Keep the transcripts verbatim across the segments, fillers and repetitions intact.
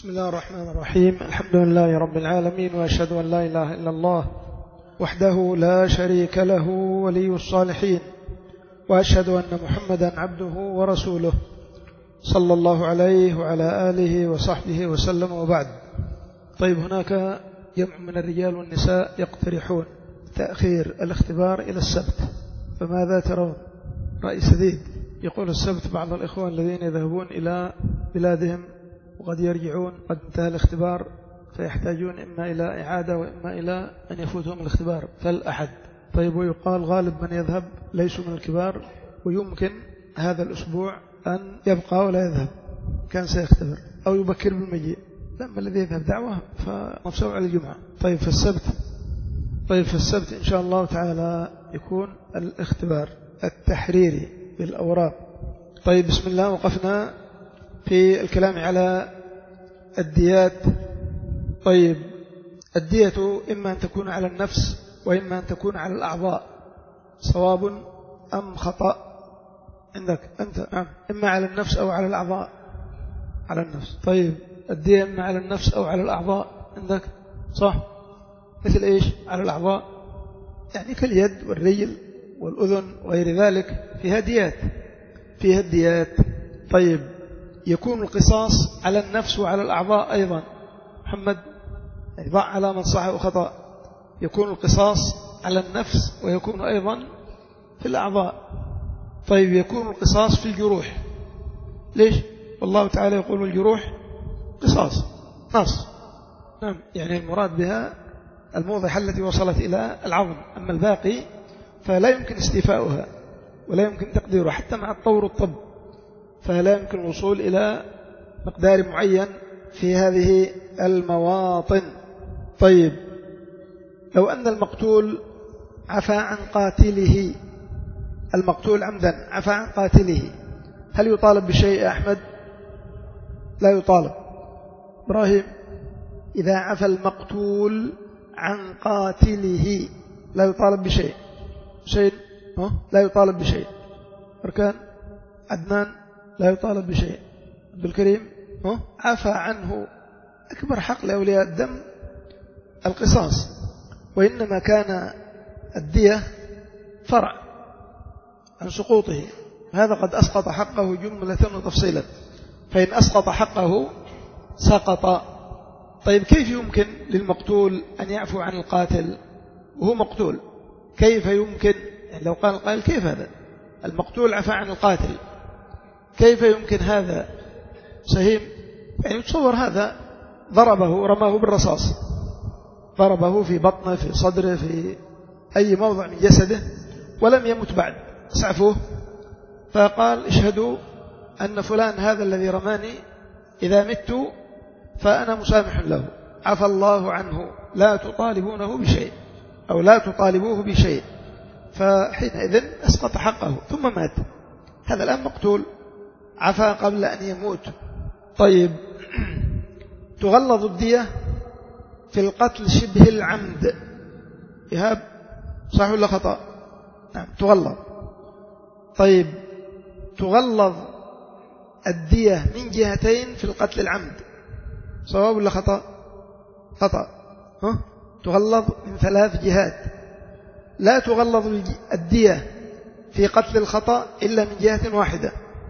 بسم الله الرحمن الرحيم. الحمد لله رب العالمين، وأشهد أن لا إله إلا الله وحده لا شريك له ولي الصالحين، وأشهد أن محمدا عبده ورسوله صلى الله عليه وعلى آله وصحبه وسلم، وبعد. طيب، هناك جمع من الرجال والنساء يقترحون تأخير الاختبار إلى السبت، فماذا ترون؟ رأي سديد. يقول السبت بعض الإخوان الذين يذهبون إلى بلادهم وقد يرجعون قد انتهى الاختبار، فيحتاجون إما إلى إعادة وإما إلى أن يفوتهم الاختبار فالأحد. طيب، ويقال غالب من يذهب ليسوا من الكبار، ويمكن هذا الأسبوع أن يبقى ولا يذهب، كان سيختبر أو يبكر بالمجيء. لما الذي يذهب دعوة فمفسوع على الجمعة. طيب في السبت طيب في السبت إن شاء الله تعالى يكون الاختبار التحريري بالأوراق. طيب، بسم الله. وقفنا في الكلام على الديات. طيب، الدية إما أن تكون على النفس وإما أن تكون على الأعضاء، صواب أم خطأ عندك أنت؟ نعم، إما على النفس أو على الأعضاء. على النفس. طيب، الدية إما على النفس أو على الأعضاء عندك، صح؟ مثل إيش على الأعضاء؟ يعني كاليد والرجل والأذن وغير ذلك، فيها ديات فيها الديات. طيب، يكون القصاص على النفس وعلى الأعضاء أيضا. محمد يعني ضع علامة صح وخطأ. يكون القصاص على النفس ويكون أيضا في الأعضاء. طيب، يكون القصاص في الجروح. ليش؟ والله تعالى يقول الجروح قصاص نص. نعم، يعني المراد بها الموضح التي وصلت إلى العظم، أما الباقي فلا يمكن استيفاؤها ولا يمكن تقديره حتى مع الطور الطب، فلا يمكن الوصول إلى مقدار معين في هذه المواطن. طيب، لو أن المقتول عفى عن قاتله، المقتول عمدا عفى عن قاتله، هل يطالب بشيء يا أحمد؟ لا يطالب. إبراهيم، إذا عفى المقتول عن قاتله لا يطالب بشيء. شيء لا يطالب بشيء. أركان عدنان لا يطالب بشيء. عبد الكريم عفى عنه. أكبر حق لأولياء الدم القصاص، وإنما كان الدية فرع عن سقوطه، هذا قد أسقط حقه جملة وتفصيلا، فإن أسقط حقه سقط. طيب، كيف يمكن للمقتول أن يعفو عن القاتل وهو مقتول؟ كيف يمكن؟ يعني لو قال القائل كيف هذا؟ المقتول عفى عن القاتل، كيف يمكن هذا؟ سهيم، يعني تصور هذا ضربه رماه بالرصاص، ضربه في بطنه في صدره في أي موضع من جسده ولم يمت بعد، اسعفوه، فقال اشهدوا أن فلان هذا الذي رماني إذا مت فأنا مسامح له، عفى الله عنه، لا تطالبونه بشيء أو لا تطالبوه بشيء. فحينئذ أسقط حقه ثم مات. هذا الآن مقتول عفى قبل أن يموت. طيب، تغلظ الدية في القتل شبه العمد. إيهاب، صح ولا خطأ؟ نعم، تغلظ. طيب، تغلظ الدية من جهتين في القتل العمد، صواب ولا خطأ؟ خطأ. ها؟ تغلظ من ثلاث جهات. لا تغلظ الدية في قتل الخطأ إلا من جهة واحدة،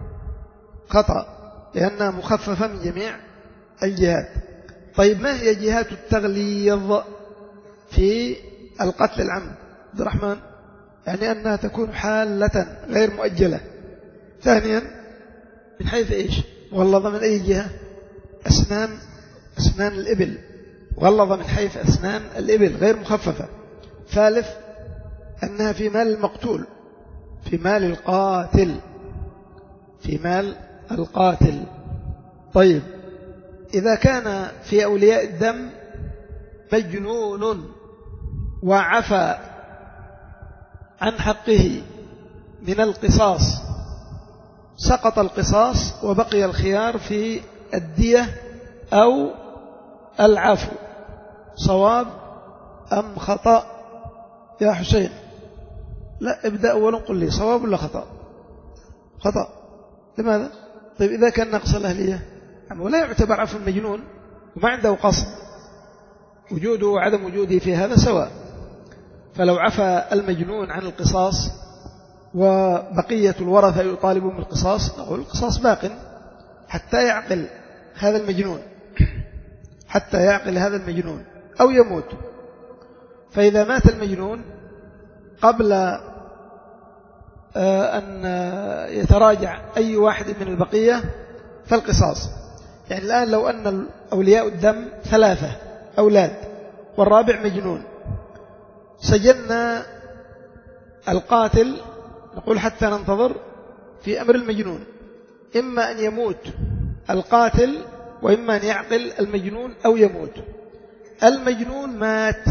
خطأ، لأنها مخففة من جميع الجهات. طيب، ما هي جهات التغليظ في القتل العمد؟ عبد الرحمن، يعني أنها تكون حالة غير مؤجلة. ثانيا، من حيث إيش؟ مغلظة من أي جهة؟ أسنان أسنان الإبل، مغلظة من حيث أسنان الإبل غير مخففة. ثالث، أنها في مال المقتول، في مال القاتل في مال القاتل. طيب، إذا كان في أولياء الدم مجنون وعفى عن حقه من القصاص، سقط القصاص وبقي الخيار في الدية أو العفو، صواب أم خطأ يا حسين؟ لا، ابدأ أولا قل لي صواب ولا خطأ؟ خطأ. لماذا؟ طيب، إذا كان نقص الأهلية ولا يعتبر عفو المجنون وما عنده قصد، وجوده وعدم وجوده في هذا سواء. فلو عفى المجنون عن القصاص وبقية الورثة يطالبون بالقصاص، نقول القصاص باق حتى يعقل هذا المجنون، حتى يعقل هذا المجنون أو يموت. فإذا مات المجنون قبل أن يتراجع أي واحد من البقية فالقصاص. يعني الآن لو أن أولياء الدم ثلاثة أولاد والرابع مجنون، سجلنا القاتل، نقول حتى ننتظر في أمر المجنون، إما أن يموت القاتل وإما أن يعقل المجنون أو يموت. المجنون مات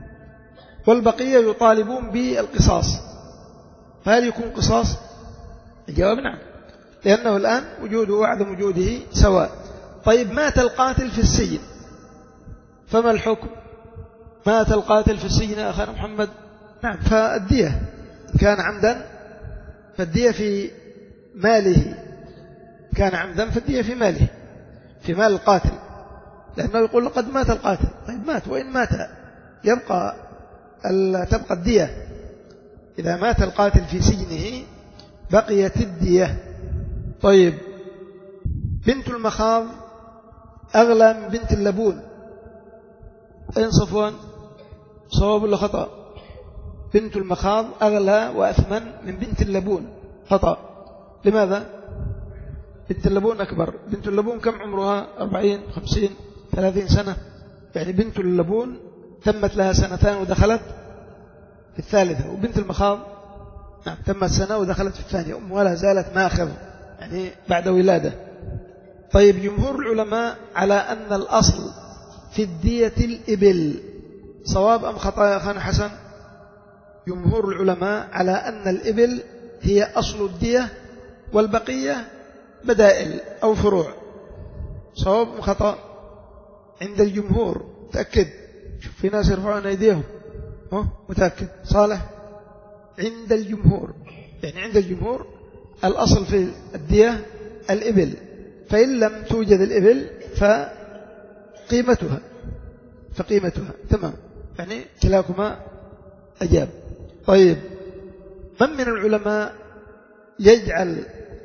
والبقية يطالبون بالقصاص، فهل يكون قصاص؟ الجواب نعم، لأنه الآن وجوده وعدم وجوده سواء. طيب مات القاتل في السجن، فما الحكم؟ مات القاتل في السجن يا أخي محمد، نعم، فالدية كان عمدا فالدية في ماله، كان عمدا فالدية في ماله، في مال القاتل، لأنه يقول لقد مات القاتل. طيب مات، وإن مات يبقى تبقى الدية. إذا مات القاتل في سجنه بقيت الدية. طيب بنت المخاض أغلى من بنت اللبون، أين صفوان؟ صواب ولا خطأ؟ بنت المخاض أغلى وأثمن من بنت اللبون، خطأ. لماذا؟ بنت اللبون أكبر. بنت اللبون كم عمرها؟ أربعين خمسين ثلاثين سنة، يعني بنت اللبون تمت لها سنتان ودخلت في الثالثة، وبنت المخاض نعم تمت سنة ودخلت في الثانية، أمها لا زالت ماخذ يعني بعد ولادة. طيب جمهور العلماء على أن الأصل في الدية الإبل، صواب أم خطأ يا أخانا حسن؟ جمهور العلماء على أن الإبل هي أصل الدية والبقية بدائل أو فروع، صواب أم خطأ؟ عند الجمهور تأكد، شوف في ناس يرفعون أيديهم، متأكد صالح؟ عند الجمهور، يعني عند الجمهور الأصل في الدية الإبل، فإن لم توجد الإبل فقيمتها فقيمتها تمام، يعني كلاكما أجاب. طيب من من العلماء يجعل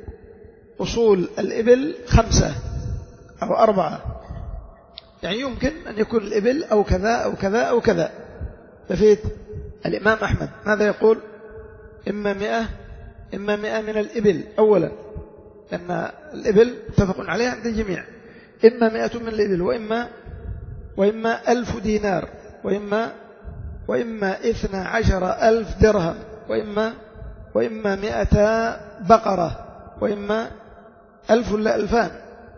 أصول الإبل خمسة أو أربعة؟ يعني يمكن أن يكون الإبل أو كذا أو كذا أو كذا. ففيت الإمام أحمد ماذا يقول؟ إما مئة إما مئة من الإبل أولا، لأن الإبل متفق عليها عند الجميع، إما مئة من الإبل وإما وإما ألف دينار وإما وإما إثنى عشر ألف درهم وإما وإما مئة بقرة وإما ألف لا ألفان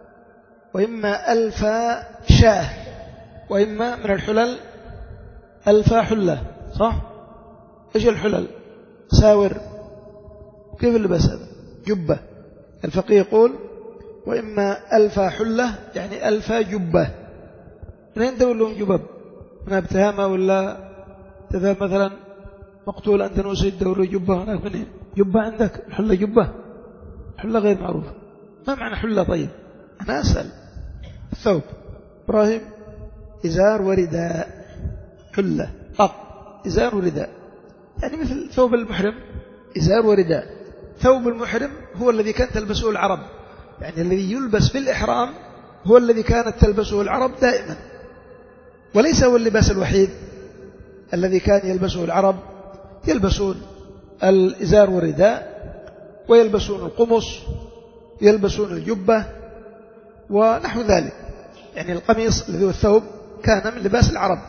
وإما ألف شاه وإما من الحلل ألف حلة، صح؟ إيش الحلل؟ ساور، كيف اللباس هذا؟ جبة. الفقيه يقول وإما ألف حلة يعني ألف جبة. منين دور لهم جبب؟ من ابتهامة ولا تذهب مثلا مقتول أنت نوسيد دور جبة هناك؟ منين جبة عندك؟ الحلة جبة، الحلة غير معروفة. ما معنى حلة؟ طيب أنا أسأل. الثوب إبراهيم إزار ورداء، حلة قط إزار ورداء، يعني مثل ثوب المحرم إزار ورداء. ثوب المحرم هو الذي كانت تلبسه العرب، يعني الذي يلبس في الإحرام هو الذي كانت تلبسه العرب دائما، وليس هو اللباس الوحيد الذي كان يلبسه العرب. يلبسون الإزار والرداء ويلبسون القمص، يلبسون الجبة ونحو ذلك، يعني القميص الذي هو الثوب كان من لباس العرب،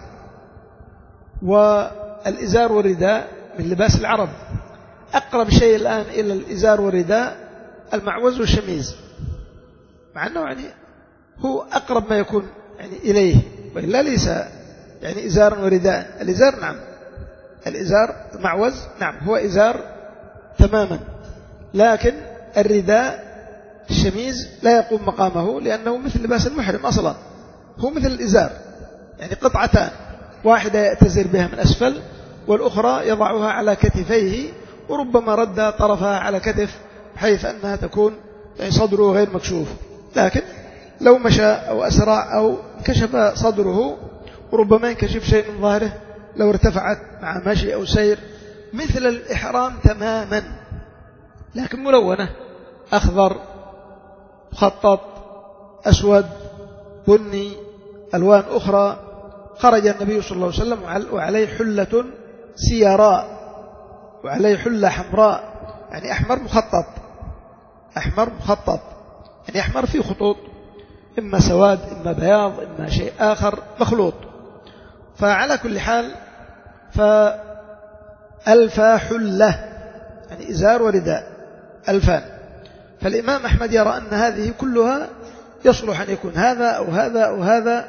والإزار والرداء من لباس العرب. أقرب شيء الآن إلى الإزار والرداء المعوز والشميز، مع أنه يعني هو أقرب ما يكون يعني إليه، وإلا ليس يعني إزار ورداء. الإزار نعم، الإزار المعوز نعم هو إزار تماما، لكن الرداء الشميز لا يقوم مقامه، لأنه مثل لباس المحرم أصلا، هو مثل الإزار، يعني قطعتان، واحدة يأتزر بها من أسفل والأخرى يضعها على كتفيه، وربما رد طرفها على كتف بحيث أنها تكون يعني صدره غير مكشوف. لكن لو مشى أو أسرع أو انكشف صدره، وربما ينكشف شيء من ظهره لو ارتفعت مع مشي أو سير، مثل الإحرام تماما، لكن ملونة، أخضر، مخطط، أسود، بني، ألوان أخرى. خرج النبي صلى الله عليه وسلم وعليه حلة سيراء، وعليه حلة حمراء، يعني أحمر مخطط، أحمر مخطط، يعني أحمر فيه خطوط، إما سواد إما بياض إما شيء آخر مخلوط. فعلى كل حال فألفا حلة، يعني إزار ورداء ألفان. فالإمام أحمد يرى أن هذه كلها يصلح أن يكون هذا أو هذا أو هذا،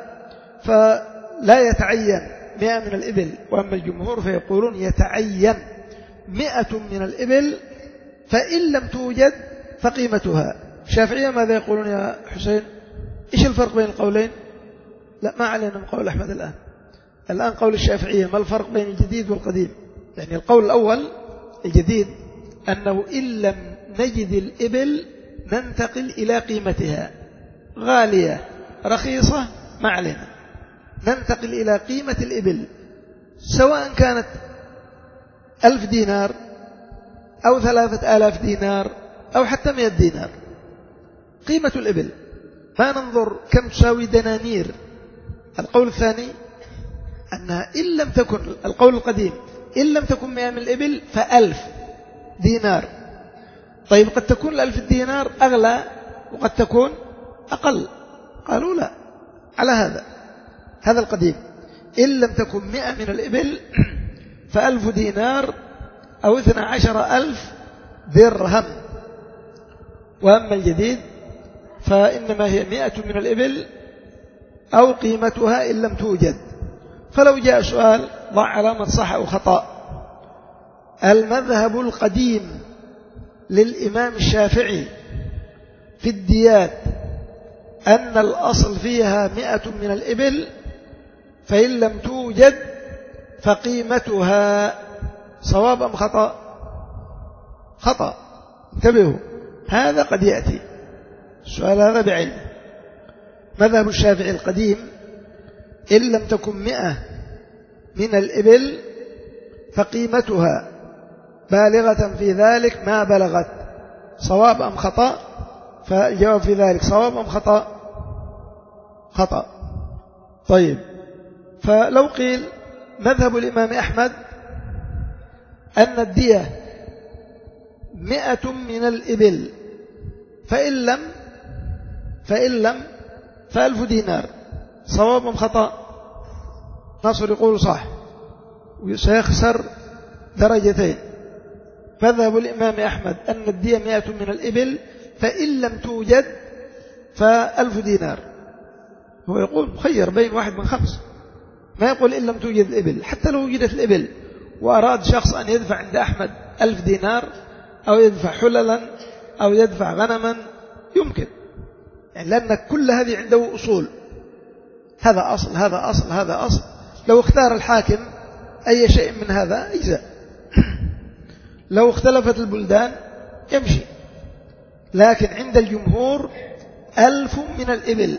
فلا يتعين مئة من الإبل. وأما الجمهور فيقولون يتعين مئة من الإبل، فإن لم توجد فقيمتها. الشافعية ماذا يقولون يا حسين؟ إيش الفرق بين القولين؟ لا، ما علينا من قول أحمد الآن. الآن قول الشافعية ما الفرق بين الجديد والقديم؟ يعني القول الأول الجديد أنه إن لم نجد الإبل ننتقل إلى قيمتها، غالية رخيصة ما علينا، ننتقل إلى قيمة الإبل، سواء كانت ألف دينار أو ثلاثة آلاف دينار أو حتى مئة دينار، قيمة الإبل، ما ننظر كم تساوي دنانير. القول الثاني أنها إن لم تكن، القول القديم إن لم تكن مئة من الإبل فألف دينار. طيب قد تكون الألف دينار أغلى وقد تكون أقل، قالوا لا على هذا، هذا القديم إن لم تكن مئة من الإبل فألف دينار أو اثنى عشر ألف درهم. وأما الجديد فإنما هي مئة من الإبل أو قيمتها إن لم توجد. فلو جاء سؤال ضع علامة صح أو خطأ. المذهب القديم للإمام الشافعي في الديات أن الأصل فيها مئة من الإبل، فإن لم توجد فقيمتها. صواب أم خطأ؟ خطأ، انتبهوا، هذا قد يأتي السؤال هذا بعلم. مذهب الشافعي القديم إن لم تكن مئة من الإبل فقيمتها بالغة في ذلك ما بلغت. صواب أم خطأ؟ فالجواب في ذلك صواب أم خطأ؟ خطأ. طيب، فلو قيل مذهب الإمام أحمد أن الدية مئة من الإبل، فإن لم فإن لم فألف دينار، صواب أم خطأ؟ ناصر يقول صح، وسيخسر درجتين. مذهب الإمام أحمد أن الدية مئة من الإبل، فإن لم توجد فألف دينار. هو يقول مخير بين واحد من خمس، ما يقول إن لم توجد الإبل. حتى لو وجدت الإبل وأراد شخص أن يدفع عند أحمد ألف دينار أو يدفع حللا أو يدفع غنما يمكن، يعني لأن كل هذه عنده أصول، هذا أصل هذا أصل هذا أصل. لو اختار الحاكم أي شيء من هذا يجزأ. لو اختلفت البلدان يمشي، لكن عند الجمهور ألف من الإبل.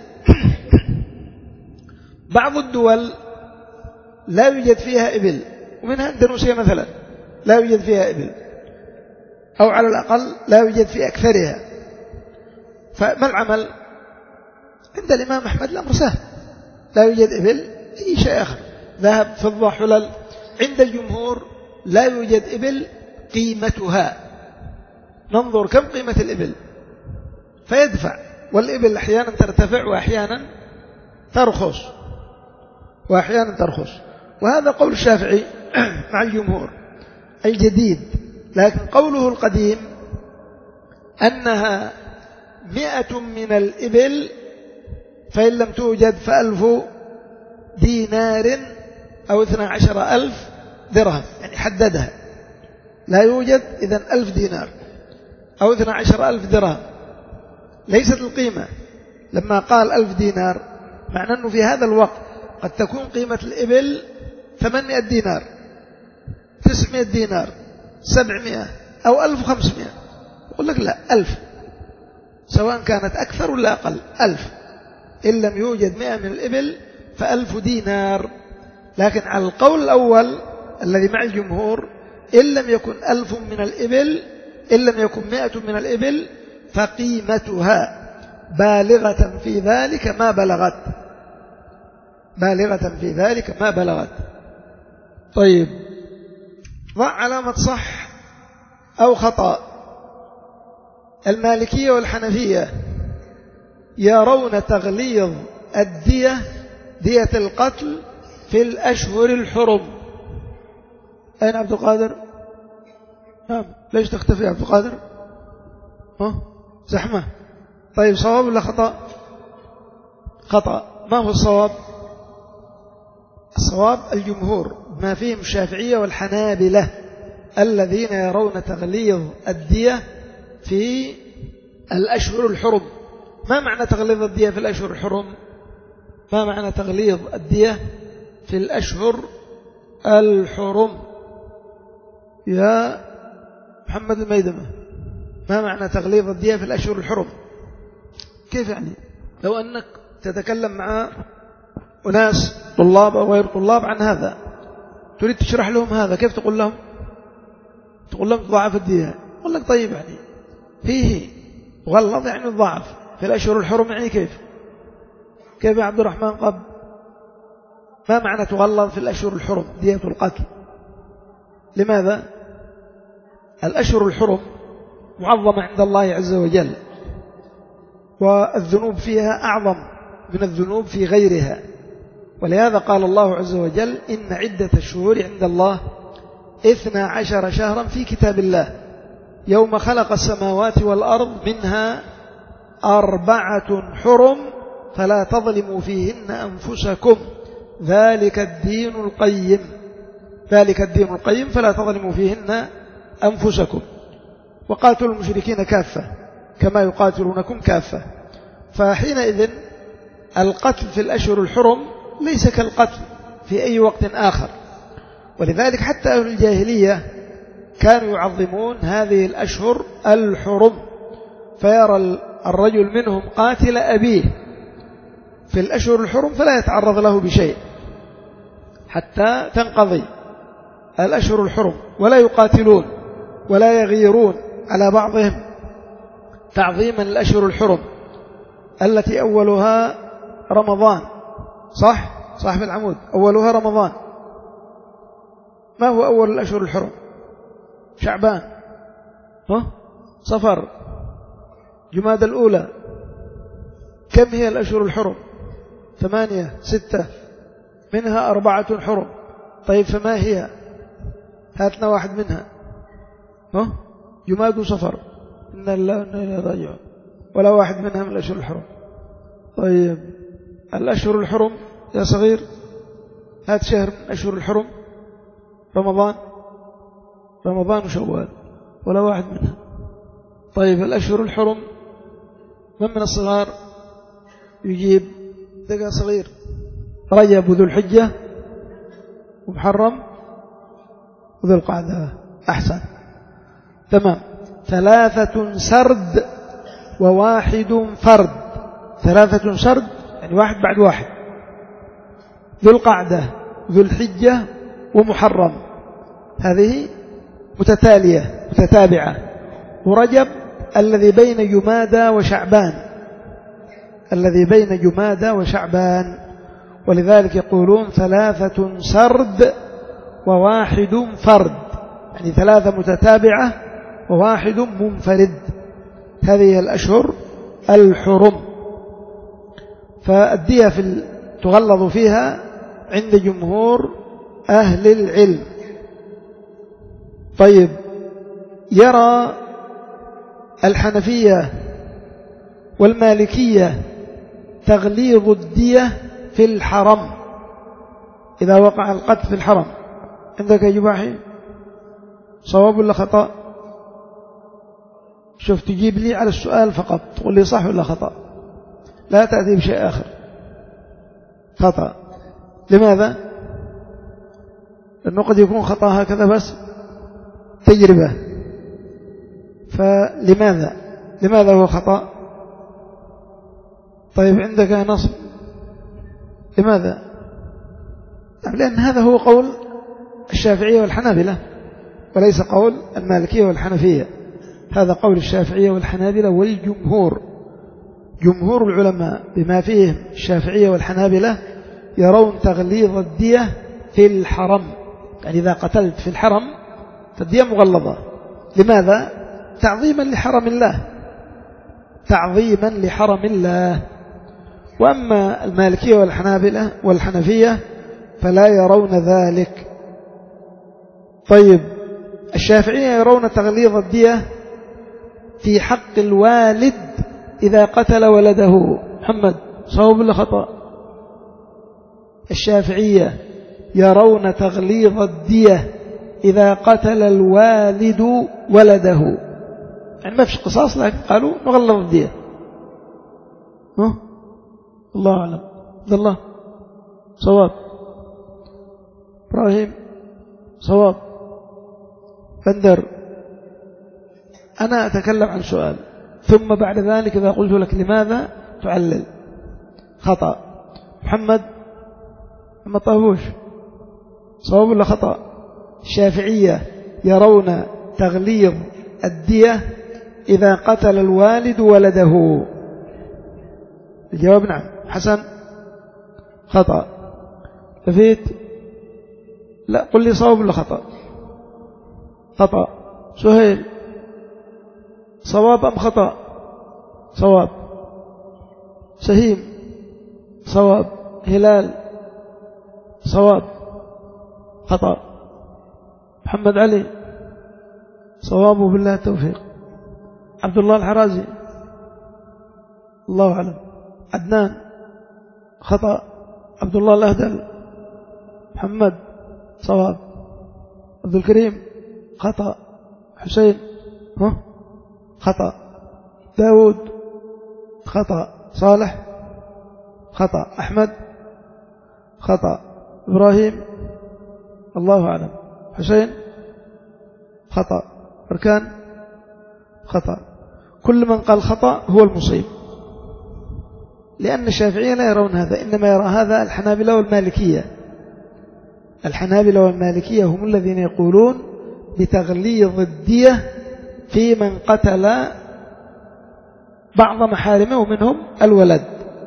بعض الدول لا يوجد فيها إبل، ومنها أندونيسيا مثلا لا يوجد فيها إبل، أو على الأقل لا يوجد في أكثرها. فما العمل؟ عند الإمام أحمد الأمر سهل، لا يوجد إبل، أي شيء آخر، ذهب فضة حلل. عند الجمهور لا يوجد إبل، قيمتها، ننظر كم قيمة الإبل فيدفع. والإبل أحيانا ترتفع وأحيانا ترخص وأحيانا ترخص. وهذا قول الشافعي مع الجمهور الجديد. لكن قوله القديم أنها مئة من الإبل، فإن لم توجد فألف دينار أو اثنى عشر ألف درهم، يعني حددها، لا يوجد إذن ألف دينار أو اثنى عشر ألف درهم، ليست القيمة. لما قال ألف دينار معنى أنه في هذا الوقت قد تكون قيمة الإبل ثمانمائة دينار، تسعمائة دينار، سبعمائة أو ألف وخمسمائة. يقول لك لا، ألف، سواء كانت أكثر ولا أقل، ألف. إن لم يوجد مئة من الإبل فألف دينار. لكن على القول الأول الذي مع الجمهور إن لم يكن ألف من الإبل إن لم يكن مئة من الإبل فقيمتها بالغة في ذلك ما بلغت بالغة في ذلك ما بلغت. طيب، ضع علامة صح أو خطأ. المالكية والحنفية يرون تغليظ الدية دية القتل في الأشهر الحرم. أين عبد القادر؟ نعم، ليش تختفي عبد القادر؟ ها؟ زحمة. طيب، صواب ولا خطأ؟ خطأ. ما هو الصواب؟ الصواب الجمهور ما فيهم الشافعية والحنابلة الذين يرون تغليظ الدية في الأشهر الحرم. ما معنى تغليظ الدية في الأشهر الحرم؟ ما معنى تغليظ الدية في الأشهر الحرم يا محمد الميدمة؟ ما معنى تغليظ الدية في الأشهر الحرم؟ كيف يعني؟ لو أنك تتكلم مع أناس طلاب أو غير طلاب عن هذا، تريد تشرح لهم هذا، كيف تقول لهم؟ تقول لهم تضاعف الدية. يقول لك طيب، يعني فيه غلظ يعني الضعف في الأشهر الحرم، يعني كيف كيف يا عبد الرحمن قب؟ ما معنى تغلظ في الأشهر الحرم دية القتل؟ لماذا؟ الأشهر الحرم معظمة عند الله عز وجل، والذنوب فيها أعظم من الذنوب في غيرها، ولهذا قال الله عز وجل: إن عدة الشهور عند الله اثنا عشر شهرا في كتاب الله يوم خلق السماوات والأرض منها أربعة حرم فلا تظلموا فيهن أنفسكم ذلك الدين القيم ذلك الدين القيم فلا تظلموا فيهن أنفسكم. وقاتلوا المشركين كافة كما يقاتلونكم كافة. فحينئذ القتل في الأشهر الحرم ليس كالقتل في أي وقت آخر، ولذلك حتى أهل الجاهلية كانوا يعظمون هذه الأشهر الحرم، فيرى الرجل منهم قاتل أبيه في الأشهر الحرم فلا يتعرض له بشيء حتى تنقضي الأشهر الحرم، ولا يقاتلون ولا يغيرون على بعضهم تعظيما الأشهر الحرم التي أولها رمضان. صح؟ صاحب العمود، أولها رمضان. ما هو أول الأشهر الحرم؟ شعبان، ها؟ صفر، جماد الأولى. كم هي الأشهر الحرم؟ ثمانية، ستة، منها أربعة حرم. طيب، فما هي؟ هاتنا واحد منها. ها؟ جماد وصفر، إن الله إن الله راجعون، ولا واحد منها من الأشهر الحرم. طيب، الأشهر الحرم يا صغير، هات شهر من أشهر الحرم. رمضان، رمضان وشوال، ولا واحد منها. طيب، الأشهر الحرم من من الصغار يجيب؟ دقى صغير. رجب وذو الحجة ومحرم وذو القعدة. أحسن، تمام. ثلاثة سرد وواحد فرد. ثلاثة سرد يعني واحد بعد واحد. ذو القعدة ذو الحجة ومحرم، هذه متتالية متتابعة. ورجب الذي بين جمادى وشعبان، الذي بين جمادى وشعبان، ولذلك يقولون ثلاثة سرد وواحد فرد، يعني ثلاثة متتابعة وواحد منفرد. هذه الأشهر الحرم، فالدية في تغلظ فيها عند جمهور أهل العلم. طيب، يرى الحنفية والمالكية تغليظ الدية في الحرم إذا وقع القتل في الحرم. عندك يا جباحي صواب ولا خطأ؟ شوف، تجيب لي على السؤال فقط، تقول لي صح ولا خطأ، لا تأتي بشيء آخر. خطأ. لماذا؟ لأنه قد يكون خطأ هكذا بس تجربة. فلماذا لماذا هو خطأ؟ طيب عندك نصب، لماذا؟ لأن هذا هو قول الشافعية والحنابلة وليس قول المالكية والحنفية، هذا قول الشافعية والحنابلة والجمهور. جمهور العلماء بما فيهم الشافعية والحنابلة يرون تغليظ الدية في الحرم، يعني إذا قتلت في الحرم فالدية مغلظة. لماذا؟ تعظيما لحرم الله، تعظيما لحرم الله. وأما المالكية والحنابلة والحنفية فلا يرون ذلك. طيب الشافعية يرون تغليظ الدية في حق الوالد إذا قتل ولده. محمد صواب ولا خطأ؟ الشافعية يرون تغليظ الدية إذا قتل الوالد ولده، يعني ما فيش قصاص لكن قالوا نغلظ الدية. ها؟ الله أعلم. عبد الله صواب، إبراهيم صواب، بندر. أنا أتكلم عن سؤال ثم بعد ذلك إذا قلت لك لماذا تعلل. خطأ. محمد محمد طهوش صواب ولا خطأ؟ الشافعية يرون تغليظ الدية إذا قتل الوالد ولده. الجواب نعم. حسن خطأ. لفيت لا، قل لي صواب ولا خطأ؟ خطأ. سهيل صواب أم خطأ؟ صواب. سهيم صواب. هلال صواب. خطأ. محمد علي صواب وبالله التوفيق. عبد الله الحرازي الله أعلم. عدنان خطأ. عبد الله الأهدل. محمد صواب. عبد الكريم خطأ. حسين ها خطأ. داود خطأ. صالح خطأ. أحمد خطأ. إبراهيم الله أعلم. حسين خطأ. بركان خطأ. كل من قال خطأ هو المصيب، لأن الشافعية لا يرون هذا، إنما يرى هذا الحنابلة والمالكية. الحنابلة والمالكية هم الذين يقولون بتغليظ الدية في من قتل بعض محارمه ومنهم الولد.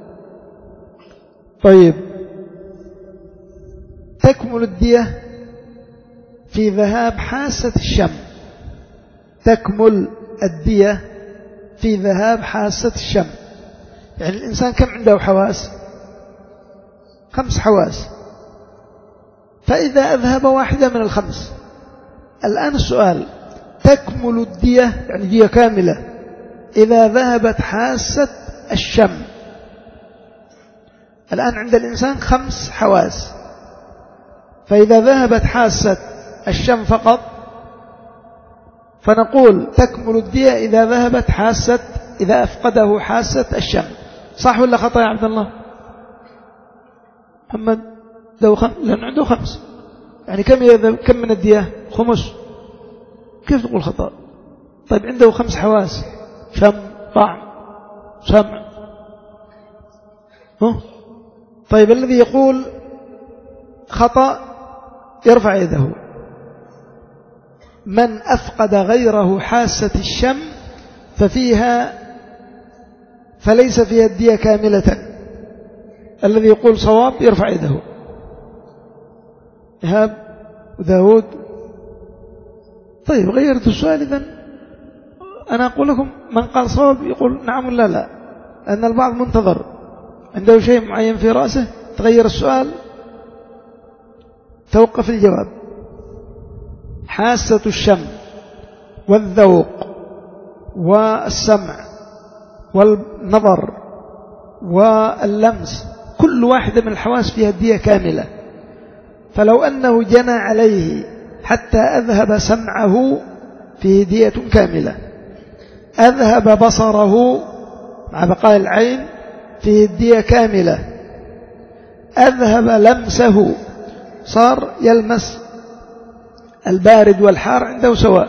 طيب تكمل الدية في ذهاب حاسة الشم، تكمل الدية في ذهاب حاسة الشم. يعني الإنسان كم عنده حواس؟ خمس حواس، فإذا أذهب واحدة من الخمس، الآن السؤال تكمل الدية يعني دية كاملة إذا ذهبت حاسة الشم. الآن عند الإنسان خمس حواس، فإذا ذهبت حاسة الشم فقط فنقول تكمل الدية إذا ذهبت حاسة، إذا أفقده حاسة الشم. صح ولا خطأ يا عبد الله؟ محمد له خمس، لأن عنده خمس، يعني كم يذهب كم من الدية؟ خمس. كيف تقول خطأ؟ طيب عنده خمس حواس، شم، طعم، سمع. ها؟ طيب الذي يقول خطأ يرفع يده. من أفقد غيره حاسة الشم ففيها فليس فيها الدية كاملة. الذي يقول صواب يرفع يده. إيهاب وداود. طيب غيرت السؤال إذن. أنا أقول لكم من قال صواب يقول نعم ولا لا، لأن البعض منتظر عنده شيء معين في رأسه، تغير السؤال توقف الجواب. حاسة الشم والذوق والسمع والنظر واللمس كل واحدة من الحواس فيها الدية كاملة. فلو أنه جنى عليه حتى أذهب سمعه فيه دية كاملة، أذهب بصره مع بقاء العين فيه الدية كاملة، أذهب لمسه صار يلمس البارد والحار عنده سواء،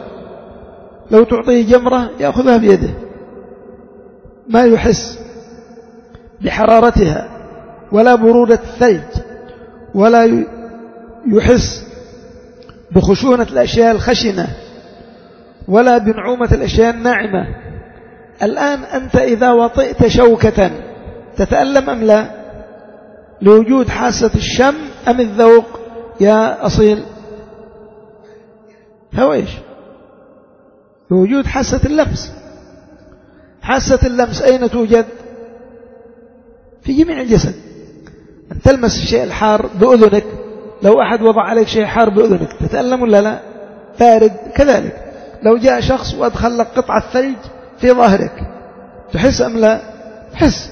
لو تعطيه جمرة يأخذها بيده ما يحس. بحرارتها ولا برودة الثلج ولا يحس بخشونة الأشياء الخشنة ولا بنعومة الأشياء الناعمة. الآن أنت إذا وطئت شوكة تتألم أم لا؟ لوجود حاسة الشم أم الذوق يا أصيل؟ هو إيش؟ لوجود حاسة اللمس. حاسة اللمس أين توجد؟ في جميع الجسد. أن تلمس الشيء الحار بأذنك، لو أحد وضع عليك شيء حار بأذنك تتألم ولا لا؟ بارد كذلك. لو جاء شخص وأدخل لك قطعة ثلج في ظهرك تحس أم لا؟ تحس.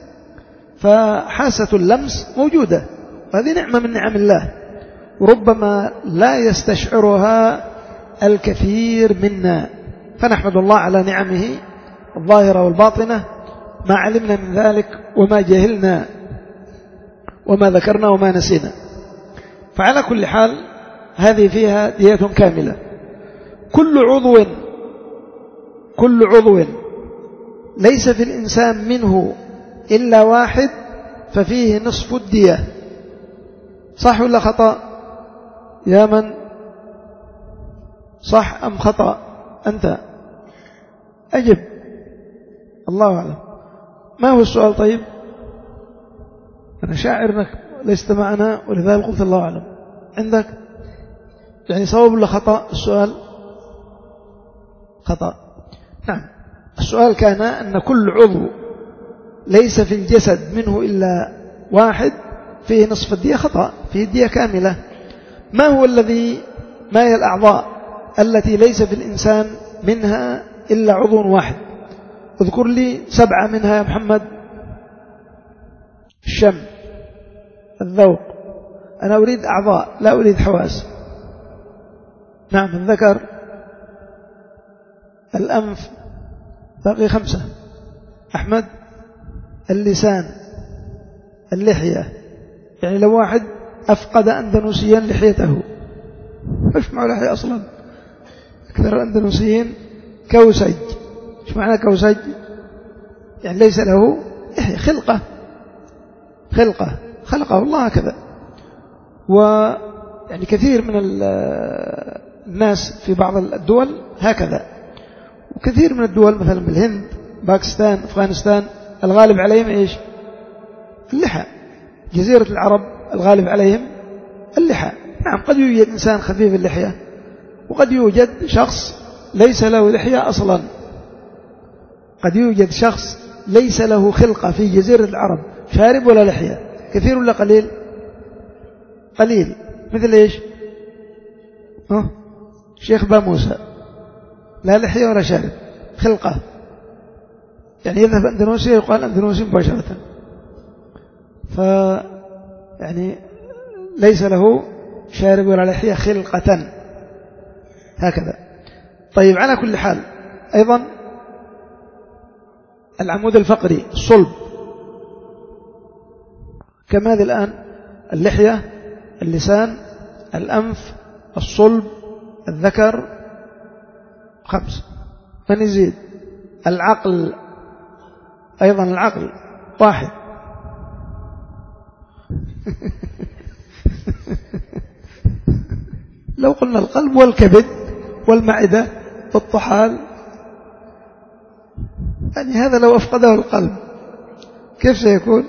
فحاسة اللمس موجودة، وهذه نعمة من نعم الله، وربما لا يستشعرها الكثير منا، فنحمد الله على نعمه الظاهرة والباطنة، ما علمنا من ذلك وما جهلنا وما ذكرنا وما نسينا. فعلى كل حال هذه فيها دية كاملة. كل عضو كل عضو ليس في الإنسان منه إلا واحد ففيه نصف الدية. صح ولا خطأ يا من؟ صح أم خطأ؟ أنت أجب، الله أعلم. ما هو السؤال؟ طيب أنا شاعر أنك لست معنا ولذلك قلت الله أعلم. عندك يعني صواب ولا خطأ السؤال؟ خطأ. نعم، السؤال كان أن كل عضو ليس في الجسد منه إلا واحد فيه نصف الدية. خطأ، فيه الدية كاملة. ما هو الذي ما هي الأعضاء التي ليس في الإنسان منها إلا عضو واحد؟ اذكر لي سبعة منها يا محمد. الشم، الذوق. أنا أريد أعضاء لا أريد حواس. نعم، الذكر، الأنف، باقي خمسة. أحمد، اللسان، اللحية. يعني لو واحد أفقد أندونوسيا لحيته، مش معه لحية أصلا. أكثر الأندونوسيين كوسج. إيش معنى كوسج؟ يعني ليس له لحية، خلقة خلقة خلقه الله هكذا. ويعني كثير من الناس في بعض الدول هكذا، وكثير من الدول مثلا بالهند، باكستان، أفغانستان الغالب عليهم إيش؟ اللحى. جزيرة العرب الغالب عليهم اللحى. نعم، قد يوجد إنسان خفيف اللحية، وقد يوجد شخص ليس له لحية أصلا. قد يوجد شخص ليس له خلقة في جزيرة العرب، شارب ولا لحية. كثير ولا قليل؟ قليل. مثل إيش؟ أه؟ شيخ با موسى لا لحية ولا شارب، خلقة. يعني يذهب أندونوسيا يقال أندونوسي مباشرة. ف يعني ليس له شارب ولا لحية، خلقة هكذا. طيب، على كل حال أيضا العمود الفقري، الصلب، كما هذه الآن اللحية، اللسان، الأنف، الصلب، الذكر، خمس. من يزيد؟ العقل، أيضا العقل واحد. لو قلنا القلب والكبد والمعدة والطحال، يعني هذا لو أفقده القلب كيف سيكون؟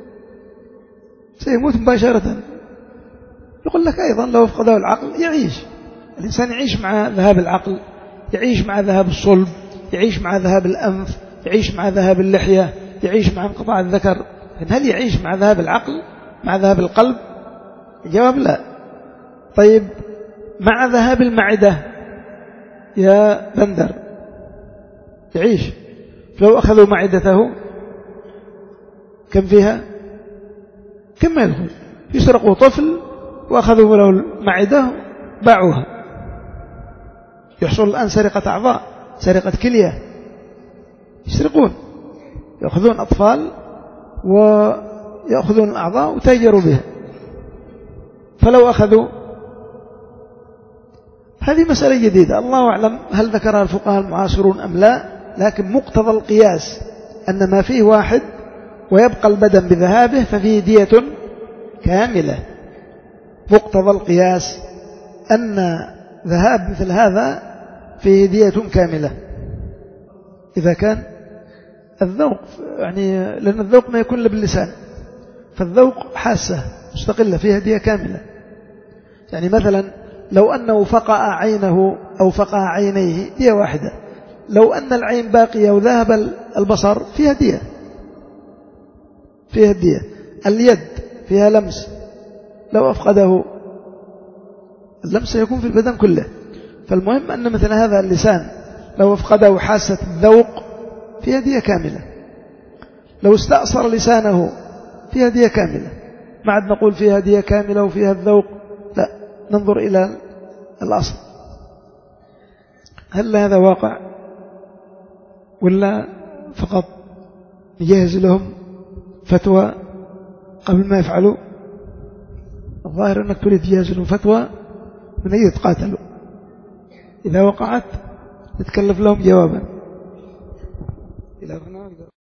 سيموت مباشرة. يقول لك أيضا لو أفقده العقل يعيش. الإنسان يعيش مع ذهاب العقل، يعيش مع ذهاب الصلب، يعيش مع ذهاب الأنف، يعيش مع ذهاب اللحية، يعيش مع انقطاع الذكر. هل يعيش مع ذهاب العقل مع ذهاب القلب؟ الجواب لا. طيب، مع ذهاب المعدة يا بندر يعيش. لو أخذوا معدته كم فيها؟ كم ما يدخل؟ يسرقوا طفل وأخذوا له المعدة باعوها. يحصل الآن سرقة أعضاء، سرقة كلية، يسرقون، يأخذون أطفال ويأخذون الأعضاء وتاجروا بها. فلو أخذوا، هذه مسألة جديدة الله أعلم هل ذكرها الفقهاء المعاصرون أم لا، لكن مقتضى القياس أن ما فيه واحد ويبقى البدن بذهابه ففيه دية كاملة. مقتضى القياس أن ذهاب مثل هذا فيه دية كاملة إذا كان الذوق، يعني لأن الذوق ما يكون باللسان، فالذوق حاسة مستقلة فيها دية كاملة. يعني مثلا لو أنه فقع عينه أو فقع عينيه دية واحدة، لو أن العين باقية وذهب البصر فيها دية، فيها دية. اليد فيها لمس، لو أفقده اللمس يكون في البدن كله. فالمهم أن مثل هذا اللسان لو أفقده حاسة الذوق فيها دية كاملة. لو استأصر لسانه فيها دية كاملة. ما عاد نقول فيها دية كاملة وفيها الذوق، لا، ننظر إلى الأصل. هل هذا واقع ولا فقط نجهز لهم فتوى قبل ما يفعلوا؟ الظاهر أنك تريد تجهز لهم فتوى من أن يتقاتلوا، إذا وقعت نتكلف لهم جوابا. إلى هنا